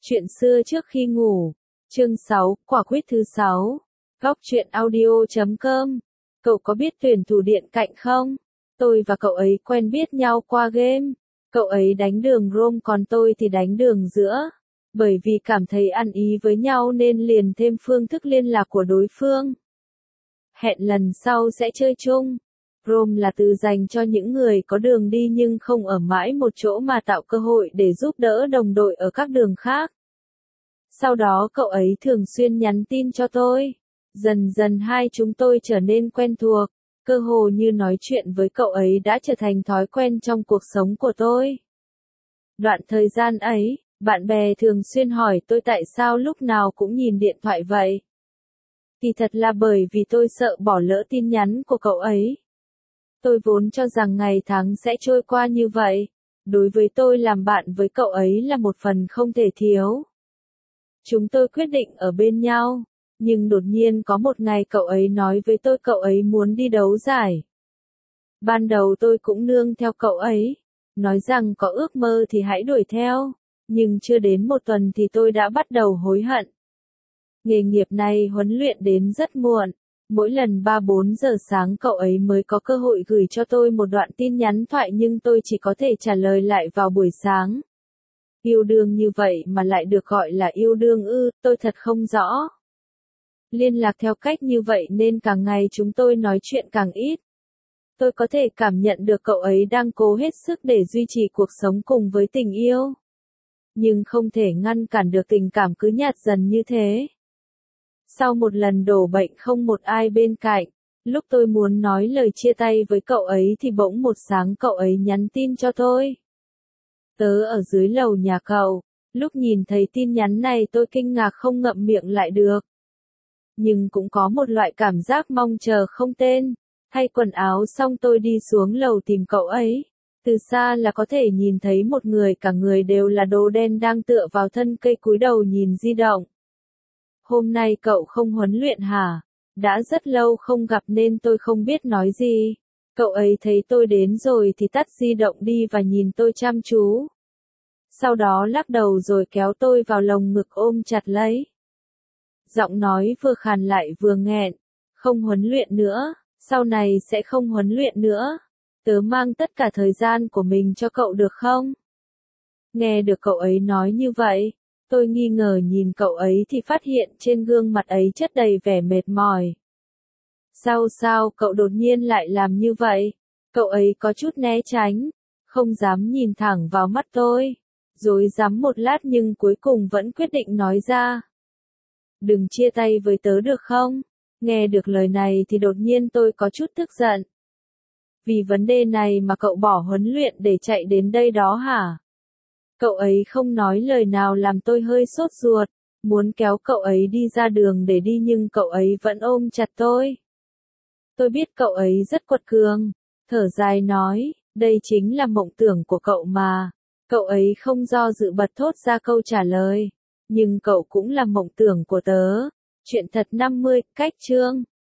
Chuyện xưa trước khi ngủ. Chương 6, quả quýt thứ 6. Góc truyện audio.com. Cậu có biết tuyển thủ điện cạnh không? Tôi và cậu ấy quen biết nhau qua game. Cậu ấy đánh đường Rome còn tôi thì đánh đường giữa. Bởi vì cảm thấy ăn ý với nhau nên liền thêm phương thức liên lạc của đối phương. Hẹn lần sau sẽ chơi chung. Rome là từ dành cho những người có đường đi nhưng không ở mãi một chỗ mà tạo cơ hội để giúp đỡ đồng đội ở các đường khác. Sau đó cậu ấy thường xuyên nhắn tin cho tôi. Dần dần hai chúng tôi trở nên quen thuộc. Cơ hồ như nói chuyện với cậu ấy đã trở thành thói quen trong cuộc sống của tôi. Đoạn thời gian ấy, bạn bè thường xuyên hỏi tôi tại sao lúc nào cũng nhìn điện thoại vậy. Kỳ thật là bởi vì tôi sợ bỏ lỡ tin nhắn của cậu ấy. Tôi vốn cho rằng ngày tháng sẽ trôi qua như vậy. Đối với tôi làm bạn với cậu ấy là một phần không thể thiếu. Chúng tôi quyết định ở bên nhau. Nhưng đột nhiên có một ngày cậu ấy nói với tôi cậu ấy muốn đi đấu giải. Ban đầu tôi cũng nương theo cậu ấy. Nói rằng có ước mơ thì hãy đuổi theo. Nhưng chưa đến một tuần thì tôi đã bắt đầu hối hận. Nghề nghiệp này huấn luyện đến rất muộn. Mỗi lần 3-4 giờ sáng cậu ấy mới có cơ hội gửi cho tôi một đoạn tin nhắn thoại nhưng tôi chỉ có thể trả lời lại vào buổi sáng. Yêu đương như vậy mà lại được gọi là yêu đương ư, tôi thật không rõ. Liên lạc theo cách như vậy nên càng ngày chúng tôi nói chuyện càng ít. Tôi có thể cảm nhận được cậu ấy đang cố hết sức để duy trì cuộc sống cùng với tình yêu. Nhưng không thể ngăn cản được tình cảm cứ nhạt dần như thế. Sau một lần đổ bệnh không một ai bên cạnh, lúc tôi muốn nói lời chia tay với cậu ấy thì bỗng một sáng cậu ấy nhắn tin cho tôi. Tớ ở dưới lầu nhà cậu. Lúc nhìn thấy tin nhắn này tôi kinh ngạc không ngậm miệng lại được. Nhưng cũng có một loại cảm giác mong chờ không tên. Thay quần áo xong tôi đi xuống lầu tìm cậu ấy. Từ xa là có thể nhìn thấy một người cả người đều là đồ đen đang tựa vào thân cây cúi đầu nhìn di động. Hôm nay cậu không huấn luyện hả? Đã rất lâu không gặp nên tôi không biết nói gì. Cậu ấy thấy tôi đến rồi thì tắt di động đi và nhìn tôi chăm chú. Sau đó lắc đầu rồi kéo tôi vào lồng ngực ôm chặt lấy. Giọng nói vừa khàn lại vừa nghẹn. Không huấn luyện nữa, sau này sẽ không huấn luyện nữa. Tớ mang tất cả thời gian của mình cho cậu được không? Nghe được cậu ấy nói như vậy, tôi nghi ngờ nhìn cậu ấy thì phát hiện trên gương mặt ấy chất đầy vẻ mệt mỏi. Sao cậu đột nhiên lại làm như vậy? Cậu ấy có chút né tránh, không dám nhìn thẳng vào mắt tôi. Rối rắm một lát nhưng cuối cùng vẫn quyết định nói ra. Đừng chia tay với tớ được không? Nghe được lời này thì đột nhiên tôi có chút tức giận. Vì vấn đề này mà cậu bỏ huấn luyện để chạy đến đây đó hả? Cậu ấy không nói lời nào làm tôi hơi sốt ruột, muốn kéo cậu ấy đi ra đường để đi nhưng cậu ấy vẫn ôm chặt tôi. Tôi biết cậu ấy rất quật cường, thở dài nói, đây chính là mộng tưởng của cậu mà. Cậu ấy không do dự bật thốt ra câu trả lời, nhưng cậu cũng là mộng tưởng của tớ. Chuyện thật 50, cách chương.